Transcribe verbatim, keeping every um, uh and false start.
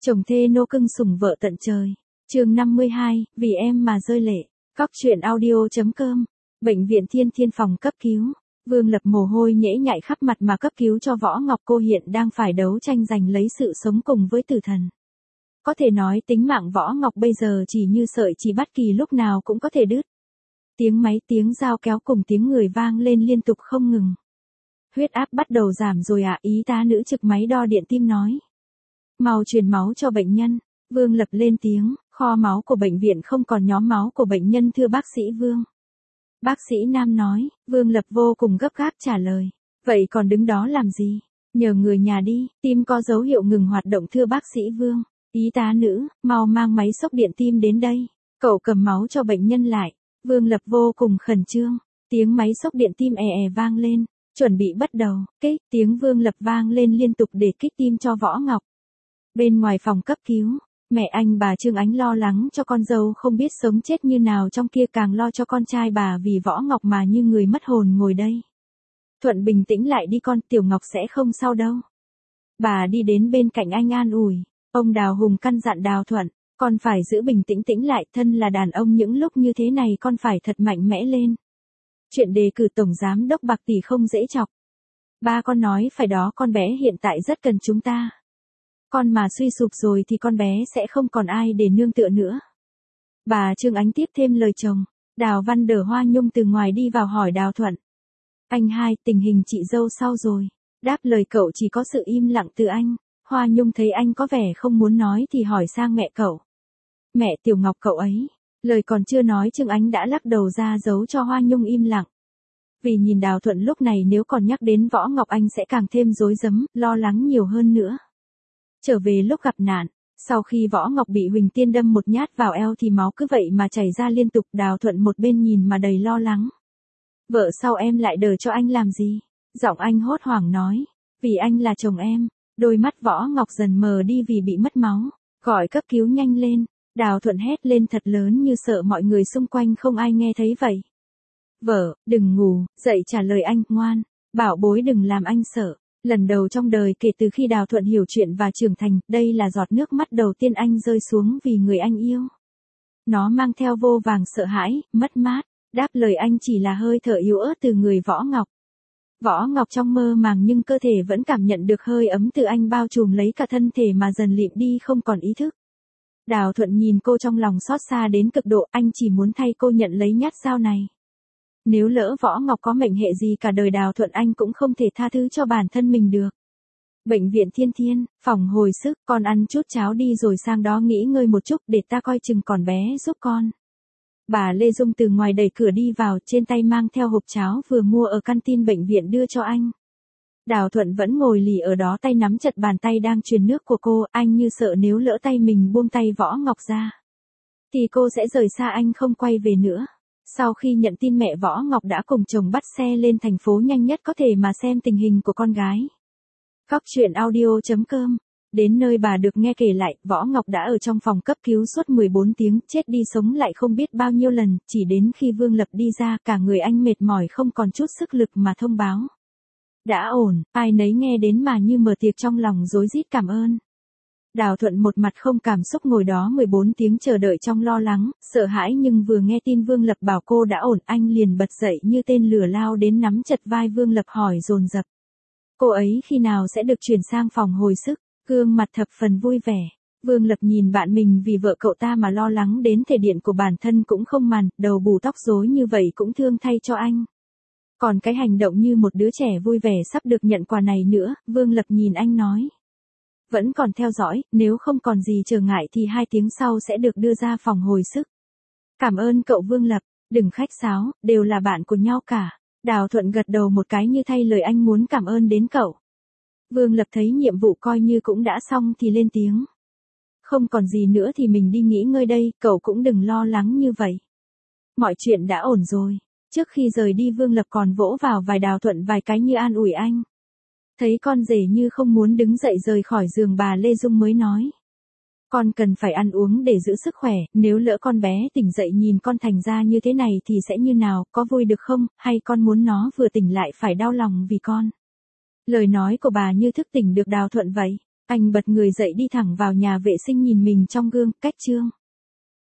Chồng thê nô cưng sủng vợ tận trời. Chương năm mươi hai, vì em mà rơi lệ. Cóc truyện audio.com. Bệnh viện Thiên Thiên phòng cấp cứu. Vương Lập mồ hôi nhễ nhại khắp mặt mà cấp cứu cho Võ Ngọc. Cô hiện đang phải đấu tranh giành lấy sự sống cùng với tử thần. Có thể nói tính mạng Võ Ngọc bây giờ chỉ như sợi chỉ bất kỳ lúc nào cũng có thể đứt. Tiếng máy tiếng dao kéo cùng tiếng người vang lên liên tục không ngừng. Huyết áp bắt đầu giảm rồi ạ, y tá nữ trực máy đo điện tim nói. Mau truyền máu cho bệnh nhân. Vương Lập lên tiếng, kho máu của bệnh viện không còn nhóm máu của bệnh nhân thưa bác sĩ Vương. Bác sĩ Nam nói, Vương Lập vô cùng gấp gáp trả lời. Vậy còn đứng đó làm gì? Nhờ người nhà đi, tim có dấu hiệu ngừng hoạt động thưa bác sĩ Vương. Y tá nữ, mau mang máy xốc điện tim đến đây. Cậu cầm máu cho bệnh nhân lại. Vương Lập vô cùng khẩn trương. Tiếng máy xốc điện tim è è vang lên. Chuẩn bị bắt đầu, kích, tiếng Vương Lập vang lên liên tục để kích tim cho Võ Ngọc. Bên ngoài phòng cấp cứu, mẹ anh bà Trương Ánh lo lắng cho con dâu không biết sống chết như nào, trong kia càng lo cho con trai bà vì Võ Ngọc mà như người mất hồn ngồi đây. Thuận bình tĩnh lại đi con, Tiểu Ngọc sẽ không sao đâu. Bà đi đến bên cạnh anh an ủi. Ông Đào Hùng căn dặn Đào Thuận, con phải giữ bình tĩnh tĩnh lại, thân là đàn ông những lúc như thế này con phải thật mạnh mẽ lên. Chuyện đề cử tổng giám đốc bạc tỷ không dễ chọc. Ba con nói phải đó, con bé hiện tại rất cần chúng ta. Con mà suy sụp rồi thì con bé sẽ không còn ai để nương tựa nữa. Bà Trương Ánh tiếp thêm lời chồng. Đào Văn Đờ Hoa Nhung từ ngoài đi vào hỏi Đào Thuận. Anh hai, tình hình chị dâu sao rồi? Đáp lời cậu chỉ có sự im lặng từ anh. Hoa Nhung thấy anh có vẻ không muốn nói thì hỏi sang mẹ cậu. Mẹ Tiểu Ngọc cậu ấy. Lời còn chưa nói Trương Ánh đã lắc đầu ra dấu cho Hoa Nhung im lặng. Vì nhìn Đào Thuận lúc này nếu còn nhắc đến Võ Ngọc anh sẽ càng thêm rối rắm, lo lắng nhiều hơn nữa. Trở về lúc gặp nạn, sau khi Võ Ngọc bị Huỳnh Tiên đâm một nhát vào eo thì máu cứ vậy mà chảy ra liên tục. Đào Thuận một bên nhìn mà đầy lo lắng. Vợ sao em lại đờ cho anh làm gì? Giọng anh hốt hoảng nói. Vì anh là chồng em. Đôi mắt Võ Ngọc dần mờ đi vì bị mất máu. Gọi cấp cứu nhanh lên. Đào Thuận hét lên thật lớn như sợ mọi người xung quanh không ai nghe thấy vậy. Vợ, đừng ngủ, dậy trả lời anh, ngoan. Bảo bối đừng làm anh sợ. Lần đầu trong đời kể từ khi Đào Thuận hiểu chuyện và trưởng thành, đây là giọt nước mắt đầu tiên anh rơi xuống vì người anh yêu. Nó mang theo vô vàng sợ hãi, mất mát. Đáp lời anh chỉ là hơi thở yếu ớt từ người Võ Ngọc. Võ Ngọc trong mơ màng nhưng cơ thể vẫn cảm nhận được hơi ấm từ anh bao trùm lấy cả thân thể mà dần lịm đi không còn ý thức. Đào Thuận nhìn cô trong lòng xót xa đến cực độ, anh chỉ muốn thay cô nhận lấy nhát dao này. Nếu lỡ Võ Ngọc có mệnh hệ gì cả đời Đào Thuận anh cũng không thể tha thứ cho bản thân mình được. Bệnh viện Thiên Thiên, phòng hồi sức, con ăn chút cháo đi rồi sang đó nghỉ ngơi một chút để ta coi chừng con bé giúp con. Bà Lê Dung từ ngoài đẩy cửa đi vào, trên tay mang theo hộp cháo vừa mua ở canteen bệnh viện đưa cho anh. Đào Thuận vẫn ngồi lì ở đó, tay nắm chặt bàn tay đang truyền nước của cô, anh như sợ nếu lỡ tay mình buông tay Võ Ngọc ra thì cô sẽ rời xa anh không quay về nữa. Sau khi nhận tin mẹ Võ Ngọc đã cùng chồng bắt xe lên thành phố nhanh nhất có thể mà xem tình hình của con gái. Cóc truyện audio.com. Đến nơi bà được nghe kể lại, Võ Ngọc đã ở trong phòng cấp cứu suốt mười bốn tiếng, chết đi sống lại không biết bao nhiêu lần, chỉ đến khi Vương Lập đi ra cả người anh mệt mỏi không còn chút sức lực mà thông báo. Đã ổn, ai nấy nghe đến mà như mở tiệc trong lòng rối rít cảm ơn. Đào Thuận một mặt không cảm xúc ngồi đó mười bốn tiếng chờ đợi trong lo lắng, sợ hãi, nhưng vừa nghe tin Vương Lập bảo cô đã ổn anh liền bật dậy như tên lửa lao đến nắm chặt vai Vương Lập hỏi dồn dập. Cô ấy khi nào sẽ được chuyển sang phòng hồi sức? Gương mặt thập phần vui vẻ. Vương Lập nhìn bạn mình vì vợ cậu ta mà lo lắng đến thể điện của bản thân cũng không màn, đầu bù tóc rối như vậy cũng thương thay cho anh. Còn cái hành động như một đứa trẻ vui vẻ sắp được nhận quà này nữa, Vương Lập nhìn anh nói. Vẫn còn theo dõi, nếu không còn gì trở ngại thì hai tiếng sau sẽ được đưa ra phòng hồi sức. Cảm ơn cậu Vương Lập, đừng khách sáo, đều là bạn của nhau cả. Đào Thuận gật đầu một cái như thay lời anh muốn cảm ơn đến cậu. Vương Lập thấy nhiệm vụ coi như cũng đã xong thì lên tiếng. Không còn gì nữa thì mình đi nghỉ ngơi đây, cậu cũng đừng lo lắng như vậy. Mọi chuyện đã ổn rồi. Trước khi rời đi Vương Lập còn vỗ vào vai Đào Thuận vài cái như an ủi anh. Thấy con rể như không muốn đứng dậy rời khỏi giường, bà Lê Dung mới nói. Con cần phải ăn uống để giữ sức khỏe, nếu lỡ con bé tỉnh dậy nhìn con thành ra như thế này thì sẽ như nào, có vui được không, hay con muốn nó vừa tỉnh lại phải đau lòng vì con. Lời nói của bà như thức tỉnh được Đào Thuận vậy. Anh bật người dậy đi thẳng vào nhà vệ sinh nhìn mình trong gương, cách Trương.